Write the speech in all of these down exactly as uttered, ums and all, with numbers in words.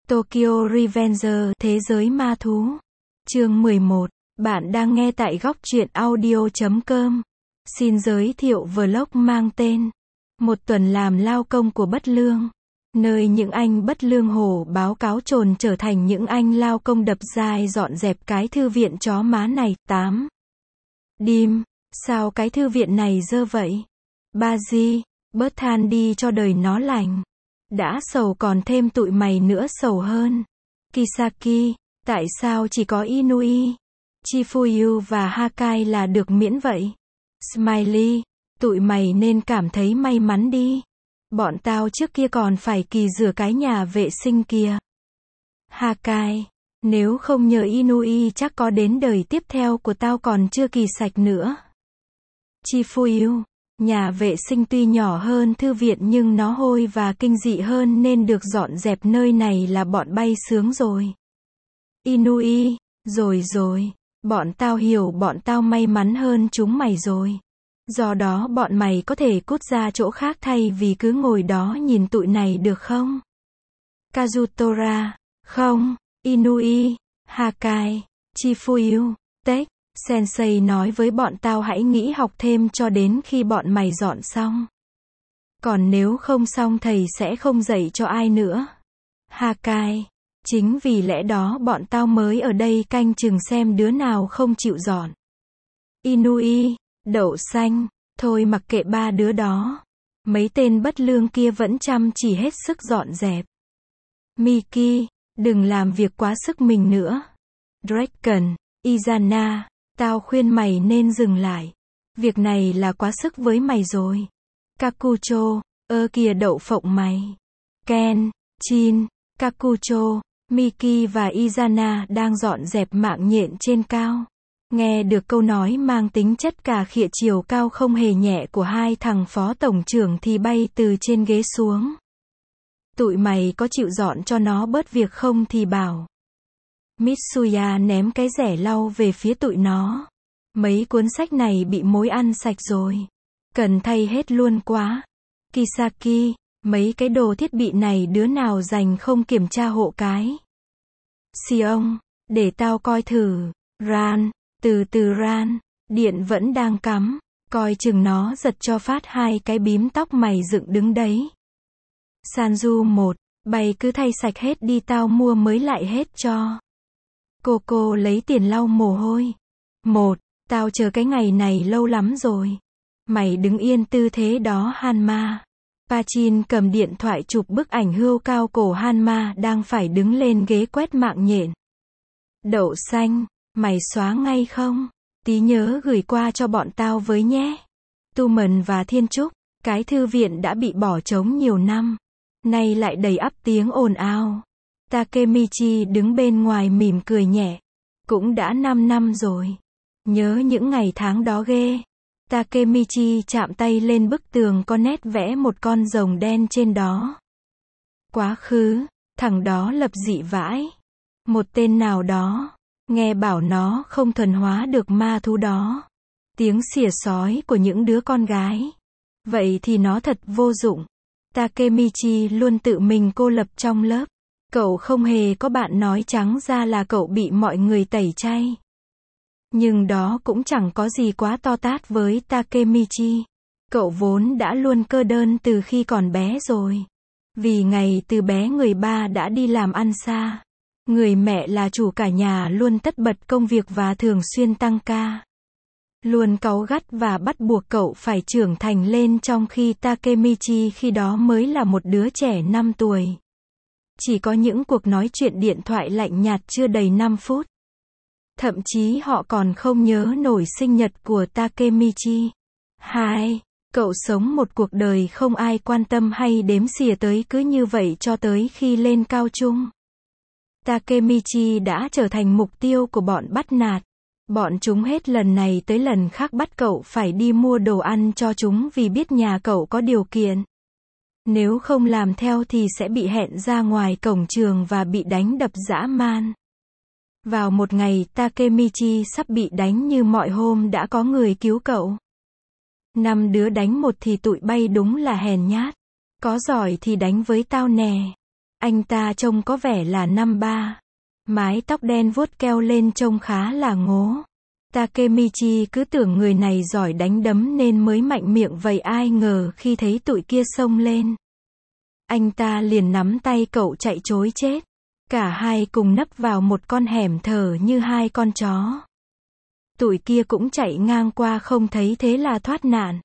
Tokyo Revenger, Thế giới ma thú. Chương mười một. Bạn đang nghe tại góc truyện audio chấm com. Xin giới thiệu vlog mang tên Một tuần làm lao công của bất lương. Nơi những anh bất lương hổ báo cáo trồn trở thành những anh lao công đập dai dọn dẹp cái thư viện chó má này. tám. Dim, sao cái thư viện này dơ vậy? Baji, bớt than đi cho đời nó lành. Đã sầu còn thêm tụi mày nữa sầu hơn. Kisaki, tại sao chỉ có Inui, Chifuyu và Hakai là được miễn vậy? Smiley, tụi mày nên cảm thấy may mắn đi. Bọn tao trước kia còn phải kỳ rửa cái nhà vệ sinh kia. Hakai, nếu không nhờ Inui chắc có đến đời tiếp theo của tao còn chưa kỳ sạch nữa. Chifuyu, nhà vệ sinh tuy nhỏ hơn thư viện nhưng nó hôi và kinh dị hơn nên được dọn dẹp nơi này là bọn bay sướng rồi. Inui, rồi rồi, bọn tao hiểu bọn tao may mắn hơn chúng mày rồi. Do đó bọn mày có thể cút ra chỗ khác thay vì cứ ngồi đó nhìn tụi này được không? Kazutora, không, Inui, Hakai, Chifuyu, Tech, Sensei nói với bọn tao hãy nghĩ học thêm cho đến khi bọn mày dọn xong. Còn nếu không xong thầy sẽ không dạy cho ai nữa. Hakai, chính vì lẽ đó bọn tao mới ở đây canh chừng xem đứa nào không chịu dọn. Inui, đậu xanh, thôi mặc kệ ba đứa đó. Mấy tên bất lương kia vẫn chăm chỉ hết sức dọn dẹp. Miki, đừng làm việc quá sức mình nữa. Draken, Izana, tao khuyên mày nên dừng lại. Việc này là quá sức với mày rồi. Kakucho, ơ kìa đậu phộng mày. Ken, Chin, Kakucho, Miki và Izana đang dọn dẹp mạng nhện trên cao. Nghe được câu nói mang tính chất cà khịa chiều cao không hề nhẹ của hai thằng phó tổng trưởng thì bay từ trên ghế xuống. Tụi mày có chịu dọn cho nó bớt việc không thì bảo. Mitsuya ném cái rẻ lau về phía tụi nó. Mấy cuốn sách này bị mối ăn sạch rồi. Cần thay hết luôn quá. Kisaki, mấy cái đồ thiết bị này đứa nào dành không kiểm tra hộ cái. Sion, để tao coi thử. Ran, từ từ Ran, điện vẫn đang cắm. Coi chừng nó giật cho phát hai cái bím tóc mày dựng đứng đấy. Sanju một, bày cứ thay sạch hết đi tao mua mới lại hết cho. Coco lấy tiền lau mồ hôi. Một, tao chờ cái ngày này lâu lắm rồi. Mày đứng yên tư thế đó Hanma. Pachin cầm điện thoại chụp bức ảnh hươu cao cổ Hanma đang phải đứng lên ghế quét mạng nhện. Đậu xanh, mày xóa ngay không? Tí nhớ gửi qua cho bọn tao với nhé. Tu Mần và Thiên Trúc, cái thư viện đã bị bỏ trống nhiều năm. Nay lại đầy ắp tiếng ồn ào. Takemichi đứng bên ngoài mỉm cười nhẹ. Cũng đã năm năm rồi. Nhớ những ngày tháng đó ghê. Takemichi chạm tay lên bức tường có nét vẽ một con rồng đen trên đó. Quá khứ, thằng đó lập dị vãi. Một tên nào đó, nghe bảo nó không thuần hóa được ma thú đó. Tiếng xỉa sói của những đứa con gái. Vậy thì nó thật vô dụng. Takemichi luôn tự mình cô lập trong lớp. Cậu không hề có bạn nói trắng ra là cậu bị mọi người tẩy chay. Nhưng đó cũng chẳng có gì quá to tát với Takemichi. Cậu vốn đã luôn cơ đơn từ khi còn bé rồi. Vì ngày từ bé người ba đã đi làm ăn xa. Người mẹ là chủ cả nhà luôn tất bật công việc và thường xuyên tăng ca. Luôn cáu gắt và bắt buộc cậu phải trưởng thành lên trong khi Takemichi khi đó mới là một đứa trẻ năm tuổi. Chỉ có những cuộc nói chuyện điện thoại lạnh nhạt chưa đầy năm phút. Thậm chí họ còn không nhớ nổi sinh nhật của Takemichi. Hai, cậu sống một cuộc đời không ai quan tâm hay đếm xỉa tới cứ như vậy cho tới khi lên cao trung. Takemichi đã trở thành mục tiêu của bọn bắt nạt. Bọn chúng hết lần này tới lần khác bắt cậu phải đi mua đồ ăn cho chúng vì biết nhà cậu có điều kiện. Nếu không làm theo thì sẽ bị hẹn ra ngoài cổng trường và bị đánh đập dã man. Vào một ngày Takemichi sắp bị đánh như mọi hôm đã có người cứu cậu. Năm đứa đánh một thì tụi bay đúng là hèn nhát. Có giỏi thì đánh với tao nè. Anh ta trông có vẻ là năm ba. Mái tóc đen vuốt keo lên trông khá là ngố. Takemichi cứ tưởng người này giỏi đánh đấm nên mới mạnh miệng vậy, ai ngờ khi thấy tụi kia xông lên, anh ta liền nắm tay cậu chạy trối chết. Cả hai cùng nấp vào một con hẻm thở như hai con chó. Tụi kia cũng chạy ngang qua không thấy thế là thoát nạn.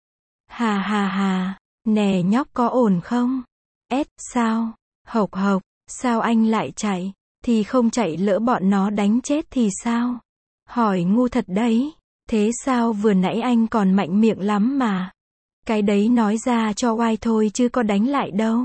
Hà hà hà, nè nhóc có ổn không? Ết, sao? Hộc hộc, sao anh lại chạy? Thì không chạy lỡ bọn nó đánh chết thì sao? Hỏi ngu thật đấy. Thế sao vừa nãy anh còn mạnh miệng lắm mà. Cái đấy nói ra cho oai thôi chứ có đánh lại đâu.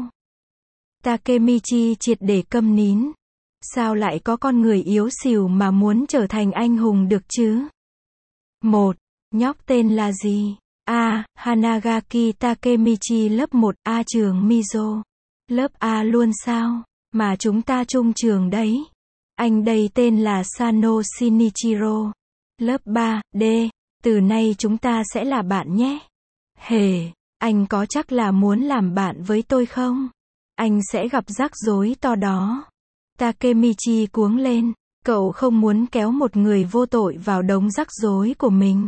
Takemichi triệt để câm nín. Sao lại có con người yếu xìu mà muốn trở thành anh hùng được chứ? Một. Nhóc tên là gì? A. Hanagaki Takemichi lớp một A trường Mizo. Lớp A luôn sao? Mà chúng ta chung trường đấy. Anh đây tên là Sano Shinichiro. Lớp ba D. Từ nay chúng ta sẽ là bạn nhé. Hề, anh có chắc là muốn làm bạn với tôi không? Anh sẽ gặp rắc rối to đó. Takemichi cuống lên. Cậu không muốn kéo một người vô tội vào đống rắc rối của mình.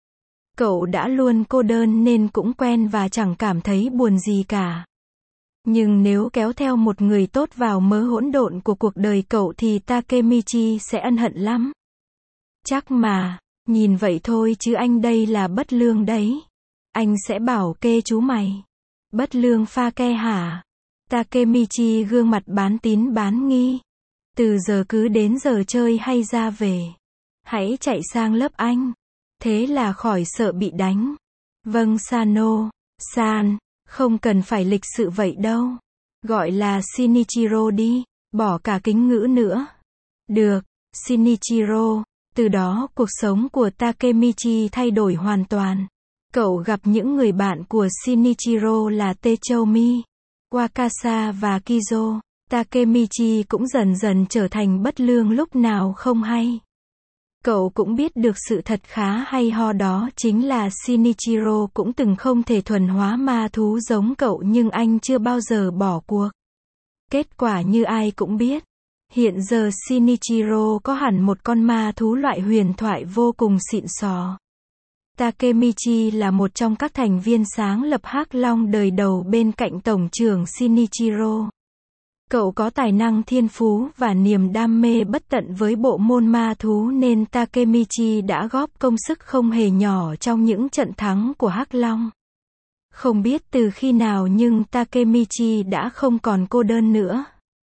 Cậu đã luôn cô đơn nên cũng quen và chẳng cảm thấy buồn gì cả. Nhưng nếu kéo theo một người tốt vào mớ hỗn độn của cuộc đời cậu thì Takemichi sẽ ân hận lắm. Chắc mà, nhìn vậy thôi chứ anh đây là bất lương đấy. Anh sẽ bảo kê chú mày. Bất lương pha ke hả? Takemichi gương mặt bán tín bán nghi. Từ giờ cứ đến giờ chơi hay ra về, hãy chạy sang lớp anh. Thế là khỏi sợ bị đánh. Vâng Sano, san, không cần phải lịch sự vậy đâu. Gọi là Shinichiro đi, bỏ cả kính ngữ nữa. Được, Shinichiro. Từ đó cuộc sống của Takemichi thay đổi hoàn toàn. Cậu gặp những người bạn của Shinichiro là Techoumi, Wakasa và Kizo. Takemichi cũng dần dần trở thành bất lương lúc nào không hay. Cậu cũng biết được sự thật khá hay ho đó chính là Shinichiro cũng từng không thể thuần hóa ma thú giống cậu nhưng anh chưa bao giờ bỏ cuộc. Kết quả như ai cũng biết. Hiện giờ Shinichiro có hẳn một con ma thú loại huyền thoại vô cùng xịn sò. Takemichi là một trong các thành viên sáng lập Hắc Long đời đầu bên cạnh tổng trưởng Shinichiro. Cậu có tài năng thiên phú và niềm đam mê bất tận với bộ môn ma thú nên Takemichi đã góp công sức không hề nhỏ trong những trận thắng của Hắc Long. Không biết từ khi nào nhưng Takemichi đã không còn cô đơn nữa.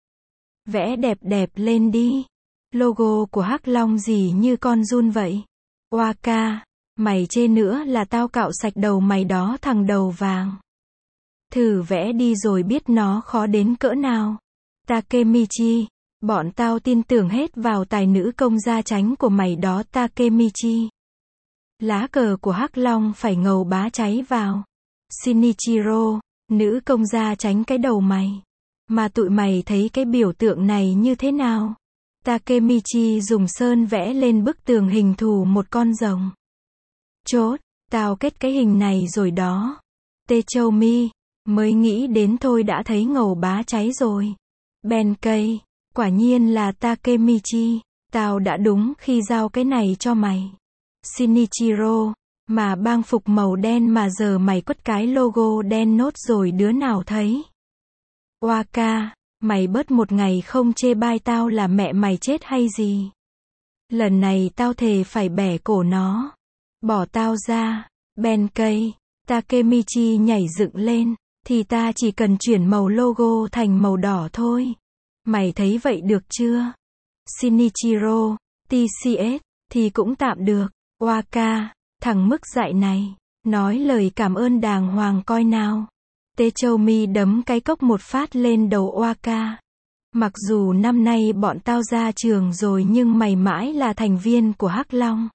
Vẽ đẹp đẹp lên đi. Logo của Hắc Long gì như con giun vậy. Waka, mày chê nữa là tao cạo sạch đầu mày đó thằng đầu vàng. Thử vẽ đi rồi biết nó khó đến cỡ nào. Takemichi, bọn tao tin tưởng hết vào tài nữ công gia chánh của mày đó Takemichi. Lá cờ của Hắc Long phải ngầu bá cháy vào. Shinichiro, nữ công gia chánh cái đầu mày. Mà tụi mày thấy cái biểu tượng này như thế nào? Takemichi dùng sơn vẽ lên bức tường hình thù một con rồng. Chốt, tao kết cái hình này rồi đó. Techoumi, mới nghĩ đến thôi đã thấy ngầu bá cháy rồi. Benkei, quả nhiên là Takemichi, tao đã đúng khi giao cái này cho mày. Shinichiro, mà bang phục màu đen mà giờ mày quất cái logo đen nốt rồi đứa nào thấy. Waka, mày bớt một ngày không chê bai tao là mẹ mày chết hay gì. Lần này tao thề phải bẻ cổ nó. Bỏ tao ra. Benkei, Takemichi nhảy dựng lên. Thì ta chỉ cần chuyển màu logo thành màu đỏ thôi. Mày thấy vậy được chưa? Shinichiro, tê xê ét, thì cũng tạm được. Waka, thằng mức dạy này, nói lời cảm ơn đàng hoàng coi nào. Techoumi đấm cái cốc một phát lên đầu Waka. Mặc dù năm nay bọn tao ra trường rồi nhưng mày mãi là thành viên của Hắc Long.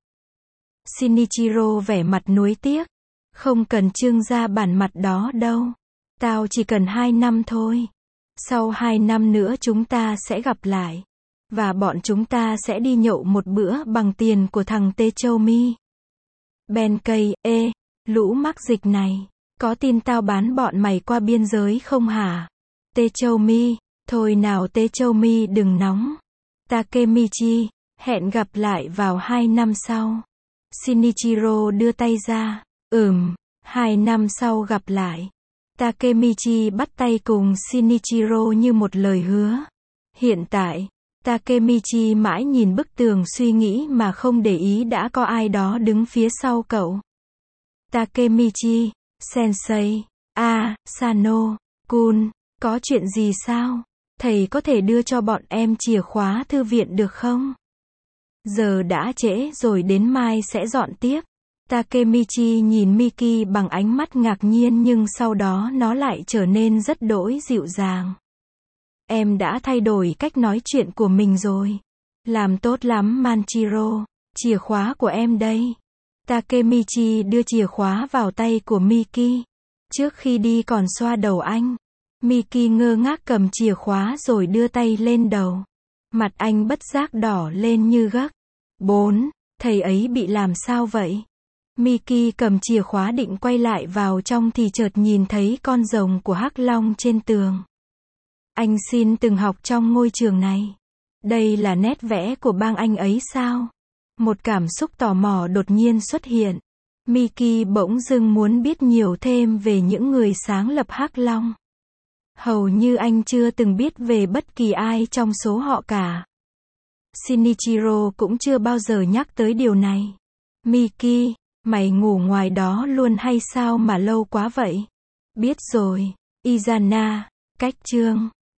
Shinichiro vẻ mặt nuối tiếc. Không cần trưng ra bản mặt đó đâu. Tao chỉ cần hai năm thôi. Sau hai năm nữa chúng ta sẽ gặp lại. Và bọn chúng ta sẽ đi nhậu một bữa bằng tiền của thằng Techoumi. Benkei, ê, lũ mắc dịch này. Có tin tao bán bọn mày qua biên giới không hả? Techoumi, Thôi nào Tế Châu Mi đừng nóng. Takemichi, hẹn gặp lại vào hai năm sau. Shinichiro đưa tay ra. Ừm, hai năm sau gặp lại. Takemichi bắt tay cùng Shinichiro như một lời hứa. Hiện tại, Takemichi mãi nhìn bức tường suy nghĩ mà không để ý đã có ai đó đứng phía sau cậu. Takemichi, sensei, à, Sano, kun, có chuyện gì sao? Thầy có thể đưa cho bọn em chìa khóa thư viện được không? Giờ đã trễ rồi, đến mai sẽ dọn tiếp. Takemichi nhìn Miki bằng ánh mắt ngạc nhiên nhưng sau đó nó lại trở nên rất đỗi dịu dàng. Em đã thay đổi cách nói chuyện của mình rồi. Làm tốt lắm Manchiro, chìa khóa của em đây. Takemichi đưa chìa khóa vào tay của Miki. Trước khi đi còn xoa đầu anh. Miki ngơ ngác cầm chìa khóa rồi đưa tay lên đầu. Mặt anh bất giác đỏ lên như gấc. Bốn, thầy ấy bị làm sao vậy? Miki cầm chìa khóa định quay lại vào trong thì chợt nhìn thấy con rồng của Hắc Long trên tường. Anh xin từng học trong ngôi trường này. Đây là nét vẽ của bang anh ấy sao? Một cảm xúc tò mò đột nhiên xuất hiện. Miki bỗng dưng muốn biết nhiều thêm về những người sáng lập Hắc Long. Hầu như anh chưa từng biết về bất kỳ ai trong số họ cả. Shinichiro cũng chưa bao giờ nhắc tới điều này. Miki, mày ngủ ngoài đó luôn hay sao mà lâu quá vậy? Biết rồi, Izana, cách chương.